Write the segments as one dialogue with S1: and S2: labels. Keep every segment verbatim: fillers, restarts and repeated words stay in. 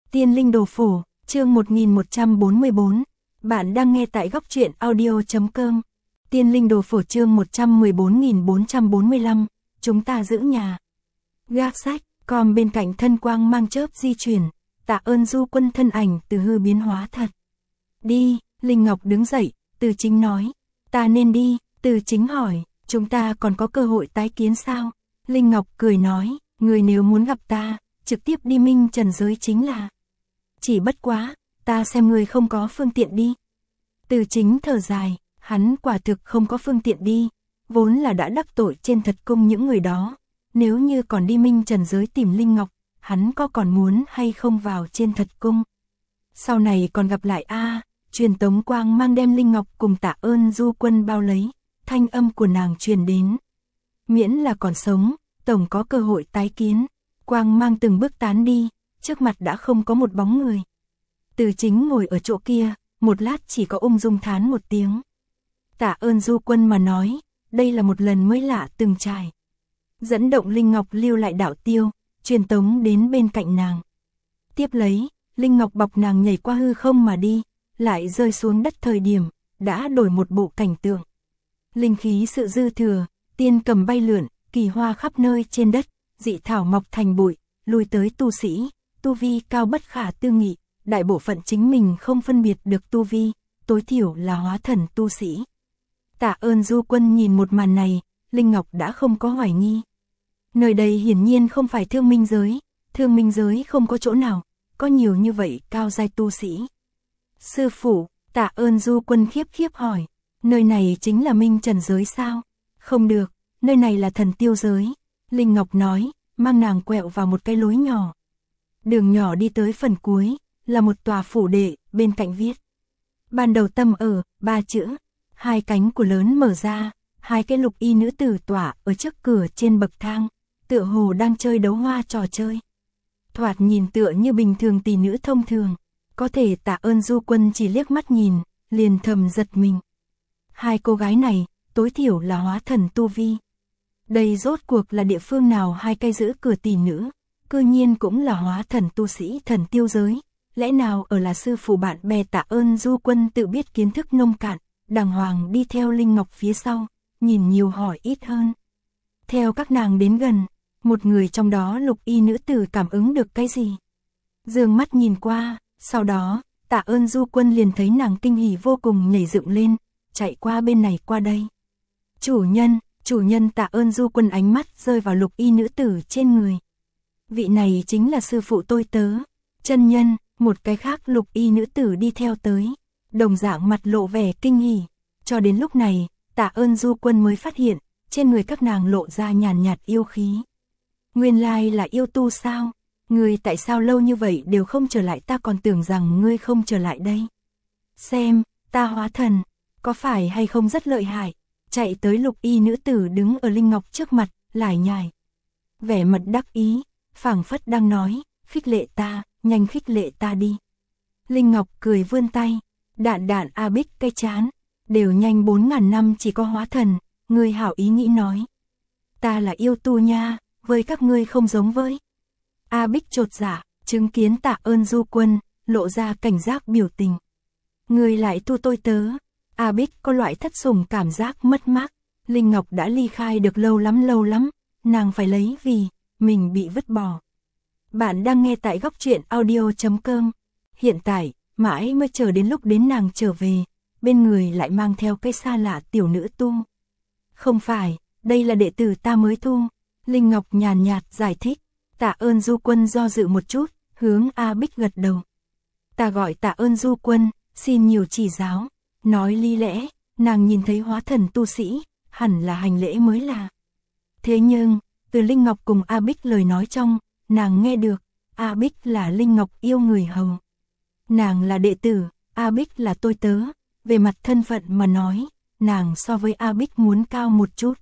S1: Tiên linh đồ phổ, chương một nghìn một trăm bốn mươi bốn. Bạn đang nghe tại góc truyện audio chấm com. Tiên linh đồ phổ chương một trăm mười bốn nghìn bốn trăm bốn mươi lăm. Chúng ta giữ nhà. Gác sách, còn bên cạnh thân quang mang chớp di chuyển. Tạ ơn Du Quân thân ảnh từ hư biến hóa thật. Đi, Linh Ngọc đứng dậy, Từ Chính nói. Ta nên đi, Từ Chính hỏi, chúng ta còn có cơ hội tái kiến sao? Linh Ngọc cười nói, người nếu muốn gặp ta, trực tiếp đi Minh Trần giới chính là. Chỉ bất quá, ta xem người không có phương tiện đi. Từ Chính thở dài, hắn quả thực không có phương tiện đi, vốn là đã đắc tội trên thật cung những người đó. Nếu như còn đi Minh Trần giới tìm Linh Ngọc, hắn có còn muốn hay không vào trên thật cung. Sau này còn gặp lại a truyền tống quang mang đem Linh Ngọc cùng Tạ ơn Du Quân bao lấy, thanh âm của nàng truyền đến. Miễn là còn sống, tổng có cơ hội tái kiến. Quang mang từng bước tán đi, trước mặt đã không có một bóng người. Từ Chính ngồi ở chỗ kia, một lát chỉ có ung dung thán một tiếng. Tạ ơn Du Quân mà nói, đây là một lần mới lạ từng trải. Dẫn động Linh Ngọc lưu lại đạo tiêu, truyền tống đến bên cạnh nàng. Tiếp lấy, Linh Ngọc bọc nàng nhảy qua hư không mà đi, lại rơi xuống đất thời điểm, đã đổi một bộ cảnh tượng. Linh khí sự dư thừa, tiên cầm bay lượn, kỳ hoa khắp nơi trên đất, dị thảo mọc thành bụi, lui tới tu sĩ, tu vi cao bất khả tư nghị, đại bộ phận chính mình không phân biệt được tu vi, tối thiểu là hóa thần tu sĩ. Tạ ơn Du Quân nhìn một màn này, Linh Ngọc đã không có hoài nghi. Nơi đây hiển nhiên không phải thương minh giới, thương minh giới không có chỗ nào, có nhiều như vậy cao giai tu sĩ. Sư phụ, Tạ ơn Du Quân khiếp khiếp hỏi, nơi này chính là Minh Trần giới sao? Không được, nơi này là Thần Tiêu giới. Linh Ngọc nói, mang nàng quẹo vào một cái lối nhỏ. Đường nhỏ đi tới phần cuối, là một tòa phủ đệ, bên cạnh viết. Ban đầu tâm ở, ba chữ, hai cánh của lớn mở ra, hai cái lục y nữ tử tỏa ở trước cửa trên bậc thang, tựa hồ đang chơi đấu hoa trò chơi. Thoạt nhìn tựa như bình thường tỷ nữ thông thường, có thể Tạ ơn Du Quân chỉ liếc mắt nhìn, liền thầm giật mình. Hai cô gái này, tối thiểu là hóa thần tu vi. Đây rốt cuộc là địa phương nào hai cây giữ cửa tỷ nữ, cư nhiên cũng là hóa thần tu sĩ Thần Tiêu giới, lẽ nào ở là sư phụ bạn bè. Tạ ơn Du Quân tự biết kiến thức nông cạn, đàng hoàng đi theo Linh Ngọc phía sau, nhìn nhiều hỏi ít hơn. Theo các nàng đến gần, một người trong đó lục y nữ tử cảm ứng được cái gì. Dương mắt nhìn qua, sau đó, Tạ ơn Du Quân liền thấy nàng kinh hỉ vô cùng nhảy dựng lên, chạy qua bên này qua đây. Chủ nhân, chủ nhân. Tạ ơn Du Quân ánh mắt rơi vào lục y nữ tử trên người. Vị này chính là sư phụ tôi tớ, chân nhân. Một cái khác lục y nữ tử đi theo tới, đồng dạng mặt lộ vẻ kinh hỉ. Cho đến lúc này, Tạ ơn Du Quân mới phát hiện, trên người các nàng lộ ra nhàn nhạt yêu khí. Nguyên lai là yêu tu sao? Ngươi tại sao lâu như vậy đều không trở lại? Ta còn tưởng rằng ngươi không trở lại đây. Xem, ta hóa thần, có phải hay không rất lợi hại? Chạy tới lục y nữ tử đứng ở Linh Ngọc trước mặt, lải nhải. Vẻ mặt đắc ý, phảng phất đang nói, khích lệ ta, nhanh khích lệ ta đi. Linh Ngọc cười vươn tay, đạn đạn A Bích cái chán, đều nhanh bốn ngàn năm chỉ có hóa thần, ngươi hảo ý nghĩ nói. Ta là yêu tu nha, với các ngươi không giống với. A Bích chột dạ, chứng kiến Tạ ơn Du Quân, lộ ra cảnh giác biểu tình. Ngươi lại tu tôi tớ. A Bích có loại thất sủng cảm giác mất mát. Linh Ngọc đã ly khai được lâu lắm lâu lắm, nàng phải lấy vì mình bị vứt bỏ. Bạn đang nghe tại góc truyện audio chấm com. Hiện tại, mãi mới chờ đến lúc đến nàng trở về, bên người lại mang theo cái xa lạ tiểu nữ tu. Không phải, đây là đệ tử ta mới thu. Linh Ngọc nhàn nhạt giải thích. Tạ ơn Du Quân do dự một chút, hướng A Bích gật đầu. Ta gọi Tạ ơn Du Quân, xin nhiều chỉ giáo. Nói lý lẽ, nàng nhìn thấy hóa thần tu sĩ, hẳn là hành lễ mới là. Thế nhưng, từ Linh Ngọc cùng A Bích lời nói trong, nàng nghe được, A Bích là Linh Ngọc yêu người hầu. Nàng là đệ tử, A Bích là tôi tớ, về mặt thân phận mà nói, nàng so với A Bích muốn cao một chút.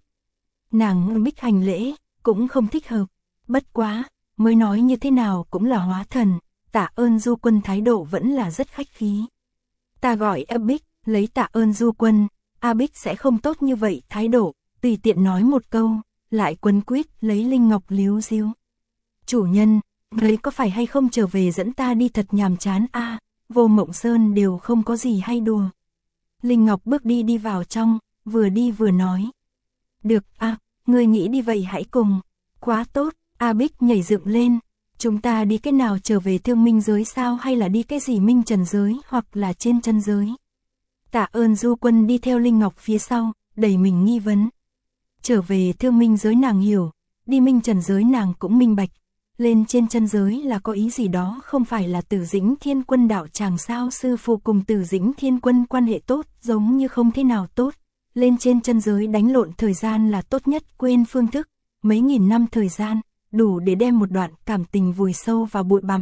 S1: Nàng Bích hành lễ, cũng không thích hợp, bất quá, mới nói như thế nào cũng là hóa thần, Tạ ơn Du Quân thái độ vẫn là rất khách khí. Ta gọi A Bích, lấy Tạ ơn Du Quân, A Bích sẽ không tốt như vậy thái độ, tùy tiện nói một câu, lại quấn quýt lấy Linh Ngọc líu díu. Chủ nhân, Ngươi có phải hay không trở về dẫn ta đi thật nhàm chán a à, Vô Mộng Sơn đều không có gì hay đùa. Linh Ngọc bước đi đi vào trong, vừa đi vừa nói. Được a à, ngươi nghĩ đi vậy hãy cùng. Quá tốt, A Bích nhảy dựng lên. Chúng ta đi cái nào trở về thương minh giới sao hay là đi cái gì minh trần giới hoặc là trên chân giới? Tạ Ơn Du Quân đi theo Linh Ngọc phía sau, đẩy mình nghi vấn. Trở về thương minh giới nàng hiểu, đi minh trần giới nàng cũng minh bạch. Lên trên chân giới là có ý gì đó, không phải là Tử Dĩnh Thiên Quân đạo tràng sao? Sư phụ cùng Tử Dĩnh Thiên Quân quan hệ tốt, giống như không thế nào tốt. Lên trên chân giới đánh lộn thời gian là tốt nhất, quên phương thức, mấy nghìn năm thời gian, đủ để đem một đoạn cảm tình vùi sâu vào bụi bặm.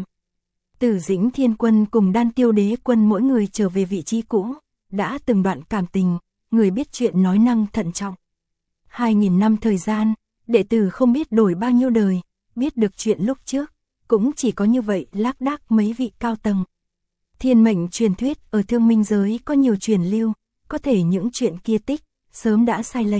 S1: Tử Dĩnh Thiên Quân cùng Đan Tiêu Đế Quân mỗi người trở về vị trí cũ, đã từng đoạn cảm tình, người biết chuyện nói năng thận trọng. Hai nghìn năm thời gian, đệ tử không biết đổi bao nhiêu đời, biết được chuyện lúc trước, cũng chỉ có như vậy lác đác mấy vị cao tầng. Thiên mệnh truyền thuyết ở thương minh giới có nhiều truyền lưu, có thể những chuyện kia tích, sớm đã sai lệch.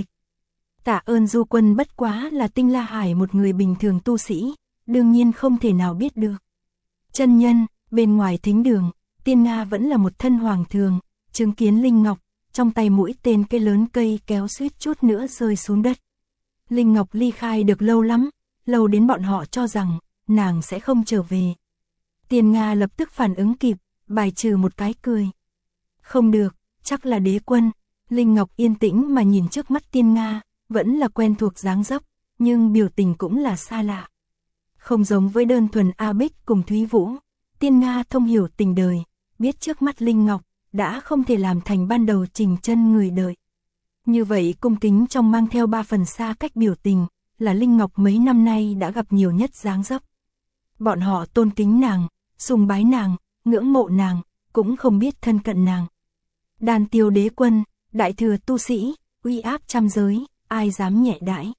S1: Tạ Ơn Du Quân bất quá là Tinh La Hải một người bình thường tu sĩ, đương nhiên không thể nào biết được. Chân nhân, bên ngoài thính đường, Tiên Nga vẫn là một thân hoàng thường, chứng kiến Linh Ngọc, trong tay mũi tên cây lớn cây kéo suýt chút nữa rơi xuống đất. Linh Ngọc ly khai được lâu lắm, lâu đến bọn họ cho rằng, nàng sẽ không trở về. Tiên Nga lập tức phản ứng kịp, bài trừ một cái cười. Không được, chắc là đế quân. Linh Ngọc yên tĩnh mà nhìn trước mắt Tiên Nga, vẫn là quen thuộc dáng dấp, nhưng biểu tình cũng là xa lạ. Không giống với đơn thuần A Bích cùng Thúy Vũ, Tiên Nga thông hiểu tình đời, biết trước mắt Linh Ngọc, đã không thể làm thành ban đầu Trình Chân người đợi. Như vậy cung kính trong mang theo ba phần xa cách biểu tình, là Linh Ngọc mấy năm nay đã gặp nhiều nhất dáng dấp. Bọn họ tôn kính nàng, sùng bái nàng, ngưỡng mộ nàng, cũng không biết thân cận nàng. Đan Tiêu Đế Quân, đại thừa tu sĩ, uy áp trăm giới, ai dám nhẹ đãi.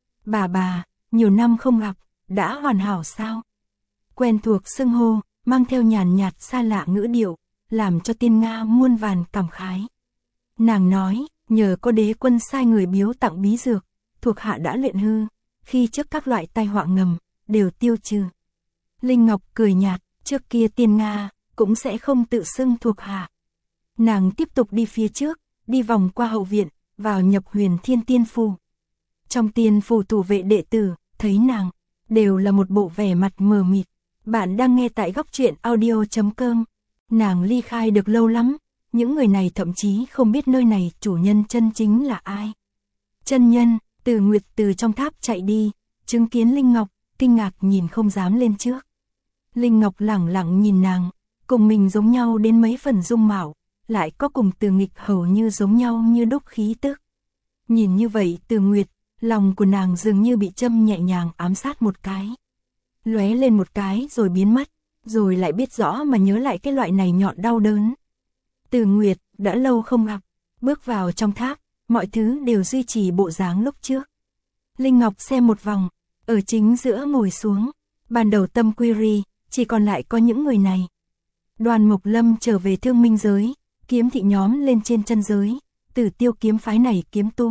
S1: Bà bà, nhiều năm không gặp, đã hoàn hảo sao? Quen thuộc xưng hô, mang theo nhàn nhạt xa lạ ngữ điệu, làm cho Tiên Nga muôn vàn cảm khái. Nàng nói, nhờ có đế quân sai người biếu tặng bí dược, thuộc hạ đã luyện hư, khi trước các loại tai họa ngầm, đều tiêu trừ. Linh Ngọc cười nhạt, trước kia Tiên Nga, cũng sẽ không tự xưng thuộc hạ. Nàng tiếp tục đi phía trước, đi vòng qua hậu viện, vào nhập Huyền Thiên Tiên Phủ. Trong tiên phủ thủ vệ đệ tử, thấy nàng, đều là một bộ vẻ mặt mờ mịt. Bạn đang nghe tại góc truyện audio chấm com. Nàng ly khai được lâu lắm, những người này thậm chí không biết nơi này chủ nhân chân chính là ai. Chân nhân, Từ Nguyệt từ trong tháp chạy đi, chứng kiến Linh Ngọc, kinh ngạc nhìn không dám lên trước. Linh Ngọc lẳng lặng nhìn nàng, cùng mình giống nhau đến mấy phần dung mạo, lại có cùng Từ Nghịch hầu như giống nhau như đúc khí tức. Nhìn như vậy Từ Nguyệt, lòng của nàng dường như bị châm nhẹ nhàng ám sát một cái. Lóe lên một cái rồi biến mất, rồi lại biết rõ mà nhớ lại cái loại này nhọn đau đớn. Từ Nguyệt, đã lâu không gặp, bước vào trong tháp, mọi thứ đều duy trì bộ dáng lúc trước. Linh Ngọc xem một vòng, ở chính giữa ngồi xuống, ban đầu tâm quy ri, chỉ còn lại có những người này. Đoàn Mộc Lâm trở về thương minh giới, kiếm thị nhóm lên trên chân giới, Tử Tiêu kiếm phái này kiếm tu.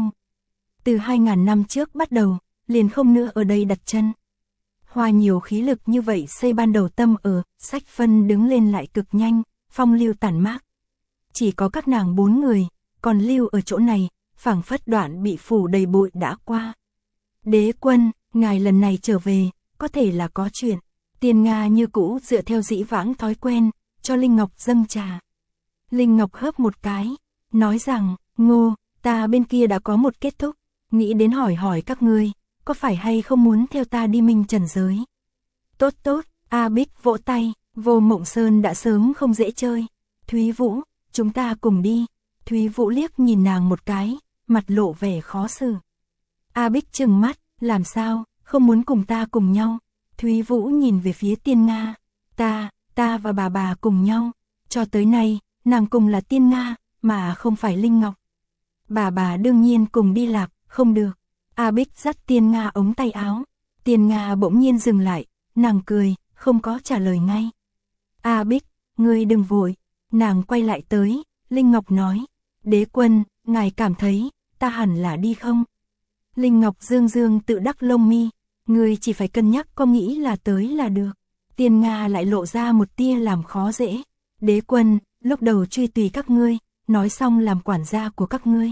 S1: Từ hai ngàn năm trước bắt đầu, liền không nữa ở đây đặt chân. Hoa nhiều khí lực như vậy xây ban đầu tâm ở, sách phân đứng lên lại cực nhanh, phong lưu tản mát. Chỉ có các nàng bốn người, còn lưu ở chỗ này, phảng phất đoạn bị phủ đầy bụi đã qua. Đế quân, ngài lần này trở về, có thể là có chuyện. Tiên Nga như cũ dựa theo dĩ vãng thói quen, cho Linh Ngọc dâng trà. Linh Ngọc hớp một cái, nói rằng, Ngô, ta bên kia đã có một kết thúc, nghĩ đến hỏi hỏi các ngươi, có phải hay không muốn theo ta đi minh trần giới? Tốt tốt, A Bích vỗ tay, Vô Mộng Sơn đã sớm không dễ chơi. Thúy Vũ, chúng ta cùng đi. Thúy Vũ liếc nhìn nàng một cái, mặt lộ vẻ khó xử. A Bích trừng mắt, làm sao, không muốn cùng ta cùng nhau? Thúy Vũ nhìn về phía Tiên Nga, ta, ta và bà bà cùng nhau. Cho tới nay, nàng cùng là Tiên Nga, mà không phải Linh Ngọc. Bà bà đương nhiên cùng đi lạc, không được. A Bích dắt Tiên Nga ống tay áo. Tiên Nga bỗng nhiên dừng lại, nàng cười, không có trả lời ngay. A Bích, ngươi đừng vội. Nàng quay lại tới, Linh Ngọc nói, đế quân, ngài cảm thấy, ta hẳn là đi không? Linh Ngọc dương dương tự đắc lông mi, ngươi chỉ phải cân nhắc có nghĩ là tới là được. Tiên Nga lại lộ ra một tia làm khó dễ. Đế quân, lúc đầu truy tùy các ngươi, nói xong làm quản gia của các ngươi.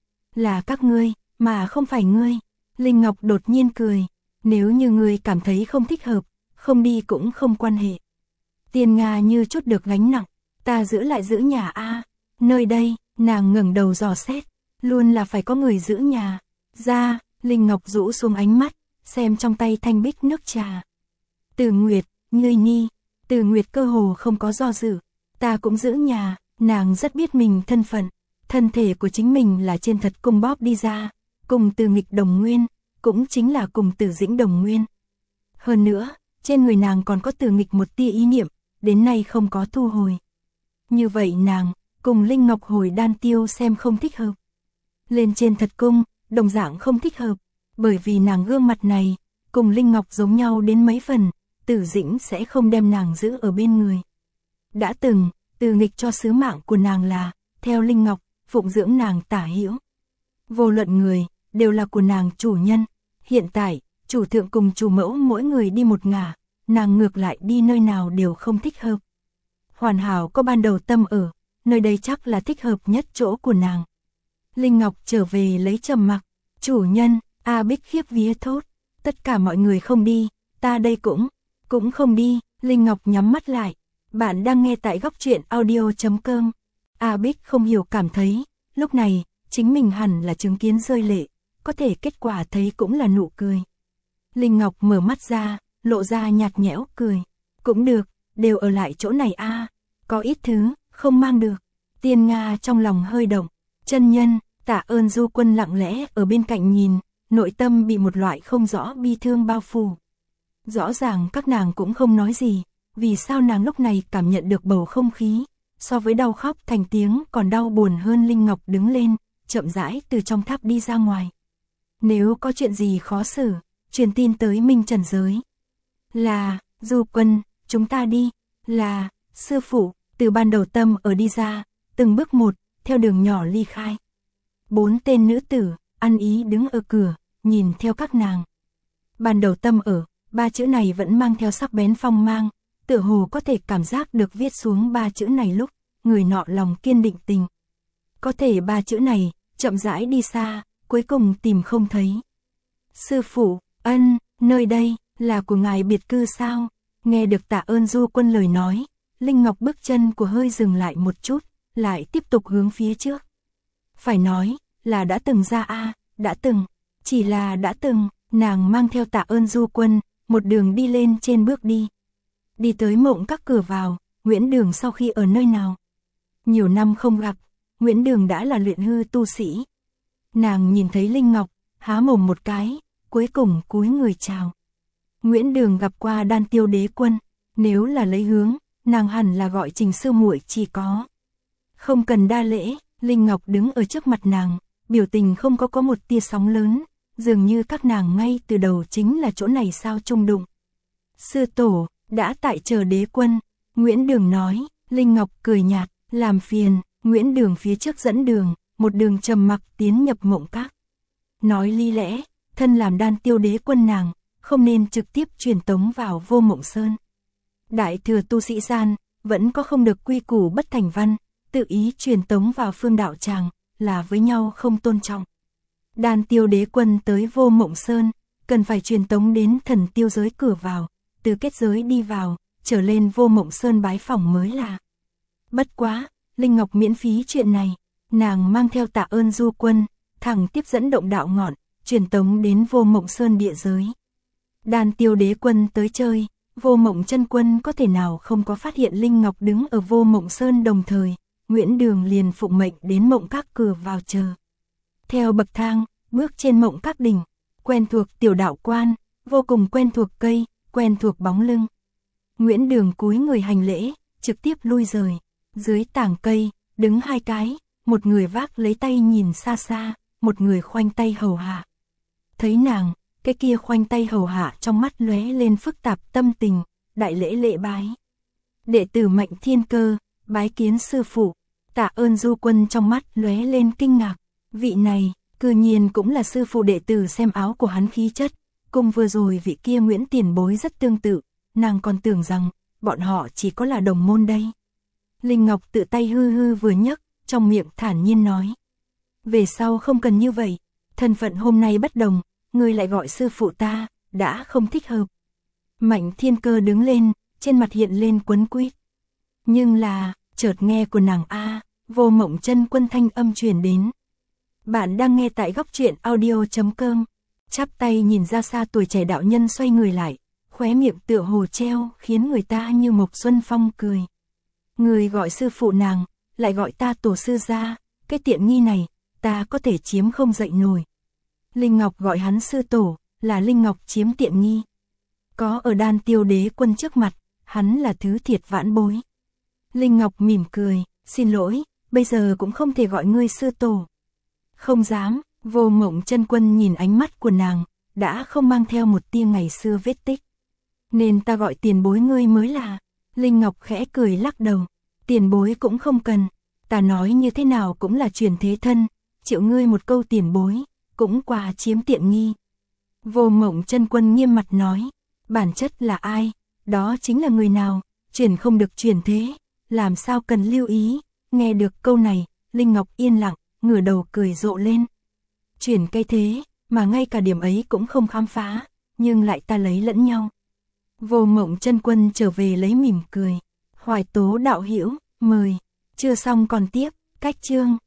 S1: Là các ngươi, mà không phải ngươi. Linh Ngọc đột nhiên cười. Nếu như ngươi cảm thấy không thích hợp, không đi cũng không quan hệ. Tiên Nga như chút được gánh nặng. Ta giữ lại giữ nhà a. Nơi đây, nàng ngẩng đầu dò xét. Luôn là phải có người giữ nhà. Ra, Linh Ngọc rũ xuống ánh mắt, xem trong tay thanh bích nước trà. Từ Nguyệt, ngươi nhi. Từ Nguyệt cơ hồ không có do dự. Ta cũng giữ nhà. Nàng rất biết mình thân phận. Thân thể của chính mình là trên thật cung bóp đi ra. Cùng Từ Nghịch đồng nguyên, cũng chính là cùng Từ Dĩnh đồng nguyên. Hơn nữa, trên người nàng còn có Từ Nghịch một tia ý niệm, đến nay không có thu hồi. Như vậy nàng, cùng Linh Ngọc hồi đan tiêu xem không thích hợp. Lên trên thật cung, đồng dạng không thích hợp, bởi vì nàng gương mặt này, cùng Linh Ngọc giống nhau đến mấy phần, Từ Dĩnh sẽ không đem nàng giữ ở bên người. Đã từng, Từ Nghịch cho sứ mạng của nàng là, theo Linh Ngọc, phụng dưỡng nàng tả hữu. Vô luận người, đều là của nàng chủ nhân. Hiện tại, chủ thượng cùng chủ mẫu mỗi người đi một ngả, nàng ngược lại đi nơi nào đều không thích hợp. Hoàn hảo có ban đầu tâm ở, nơi đây chắc là thích hợp nhất chỗ của nàng. Linh Ngọc trở về lấy trầm mặc. Chủ nhân, A Bích khiếp vía thốt. Tất cả mọi người không đi, ta đây cũng, cũng không đi. Linh Ngọc nhắm mắt lại. Bạn đang nghe tại góc truyện audio chấm com. A Bích không hiểu cảm thấy, lúc này, chính mình hẳn là chứng kiến rơi lệ, có thể kết quả thấy cũng là nụ cười. Linh Ngọc mở mắt ra, lộ ra nhạt nhẽo cười. Cũng được, đều ở lại chỗ này a. Có ít thứ, không mang được. Tiên Nga trong lòng hơi động. Chân nhân, Tạ Ơn Du Quân lặng lẽ ở bên cạnh nhìn, nội tâm bị một loại không rõ bi thương bao phủ. Rõ ràng các nàng cũng không nói gì, vì sao nàng lúc này cảm nhận được bầu không khí, so với đau khóc thành tiếng còn đau buồn hơn. Linh Ngọc đứng lên, chậm rãi từ trong tháp đi ra ngoài. Nếu có chuyện gì khó xử, truyền tin tới Minh Trần giới. Là, Du Quân, chúng ta đi. Là, sư phụ, từ ban đầu tâm ở đi ra, từng bước một, theo đường nhỏ ly khai. Bốn tên nữ tử, ăn ý đứng ở cửa, nhìn theo các nàng. Ban đầu tâm ở, ba chữ này vẫn mang theo sắc bén phong mang, tựa hồ có thể cảm giác được viết xuống ba chữ này lúc, người nọ lòng kiên định tình. Có thể ba chữ này, chậm rãi đi xa, cuối cùng tìm không thấy. Sư phụ, ân, nơi đây, là của ngài biệt cư sao? Nghe được Tạ Ơn Du Quân lời nói, Linh Ngọc bước chân của hơi dừng lại một chút, lại tiếp tục hướng phía trước. Phải nói, là đã từng ra a, đã từng, chỉ là đã từng, nàng mang theo Tạ Ơn Du Quân, một đường đi lên trên bước đi. Đi tới Mộng Các cửa vào, Nguyễn Đường sau khi ở nơi nào? Nhiều năm không gặp, Nguyễn Đường đã là luyện hư tu sĩ. Nàng nhìn thấy Linh Ngọc, há mồm một cái, cuối cùng cúi người chào. Nguyễn Đường gặp qua Đan Tiêu Đế Quân, nếu là lấy hướng, nàng hẳn là gọi Trình sư muội chỉ có. Không cần đa lễ, Linh Ngọc đứng ở trước mặt nàng, biểu tình không có có một tia sóng lớn, dường như các nàng ngay từ đầu chính là chỗ này sao chung đụng. Sư tổ, đã tại chờ đế quân, Nguyễn Đường nói. Linh Ngọc cười nhạt, làm phiền. Nguyễn Đường phía trước dẫn đường, một đường trầm mặc tiến nhập Mộng Các. Nói lý lẽ, thân làm Đan Tiêu Đế Quân nàng, không nên trực tiếp truyền tống vào Vô Mộng Sơn. Đại thừa tu sĩ gian, vẫn có không được quy củ bất thành văn, tự ý truyền tống vào phương đạo tràng, là với nhau không tôn trọng. Đan Tiêu Đế Quân tới Vô Mộng Sơn, cần phải truyền tống đến Thần Tiêu giới cửa vào, từ kết giới đi vào, trở lên Vô Mộng Sơn bái phỏng mới là. Bất quá, Linh Ngọc miễn phí chuyện này, nàng mang theo Tạ Ơn Du Quân, thẳng tiếp dẫn động đạo ngọn, truyền tống đến Vô Mộng Sơn địa giới. Đan Tiêu Đế Quân tới chơi, Vô Mộng Chân Quân có thể nào không có phát hiện Linh Ngọc đứng ở Vô Mộng Sơn đồng thời, Nguyễn Đường liền phụng mệnh đến Mộng Các cửa vào chờ. Theo bậc thang, bước trên Mộng Các đỉnh, quen thuộc tiểu đạo quan, vô cùng quen thuộc cây, quen thuộc bóng lưng. Nguyễn Đường cúi người hành lễ, trực tiếp lui rời. Dưới tảng cây, đứng hai cái, một người vác lấy tay nhìn xa xa, một người khoanh tay hầu hạ. Thấy nàng, cái kia khoanh tay hầu hạ trong mắt lóe lên phức tạp tâm tình, đại lễ lễ bái. Đệ tử Mạnh Thiên Cơ, bái kiến sư phụ. Tạ Ơn Du Quân trong mắt lóe lên kinh ngạc, vị này, cư nhiên cũng là sư phụ. Đệ tử xem áo của hắn khí chất, cùng vừa rồi vị kia Nguyễn tiền bối rất tương tự, nàng còn tưởng rằng, bọn họ chỉ có là đồng môn đây. Linh Ngọc tự tay hư hư vừa nhấc, trong miệng thản nhiên nói. Về sau không cần như vậy, thân phận hôm nay bất đồng, ngươi lại gọi sư phụ ta, đã không thích hợp. Mạnh Thiên Cơ đứng lên, trên mặt hiện lên quấn quýt. Nhưng là, chợt nghe của nàng a, Vô Mộng Chân Quân thanh âm truyền đến. Bạn đang nghe tại góc truyện audio chấm com. Chắp tay nhìn ra xa tuổi trẻ đạo nhân xoay người lại, khóe miệng tựa hồ treo, khiến người ta như Mộc Xuân Phong cười. Người gọi sư phụ nàng, lại gọi ta tổ sư gia, cái tiện nghi này, ta có thể chiếm không dậy nổi. Linh Ngọc gọi hắn sư tổ, là Linh Ngọc chiếm tiện nghi. Có ở Đan Tiêu Đế Quân trước mặt, hắn là thứ thiệt vãn bối. Linh Ngọc mỉm cười, xin lỗi, bây giờ cũng không thể gọi ngươi sư tổ. Không dám, Vô Mộng Chân Quân nhìn ánh mắt của nàng, đã không mang theo một tia ngày xưa vết tích. Nên ta gọi tiền bối ngươi mới là. Linh Ngọc khẽ cười lắc đầu, tiền bối cũng không cần, ta nói như thế nào cũng là truyền thế thân, chịu ngươi một câu tiền bối, cũng qua chiếm tiện nghi. Vô Mộng Chân Quân nghiêm mặt nói, bản chất là ai, đó chính là người nào, truyền không được truyền thế, làm sao cần lưu ý. Nghe được câu này, Linh Ngọc yên lặng, ngửa đầu cười rộ lên. Truyền cây thế, mà ngay cả điểm ấy cũng không khám phá, nhưng lại ta lấy lẫn nhau. Vô Mộng Chân Quân trở về lấy mỉm cười. Hoài Tố đạo hữu, mời. Chưa xong còn tiếp, cách chương.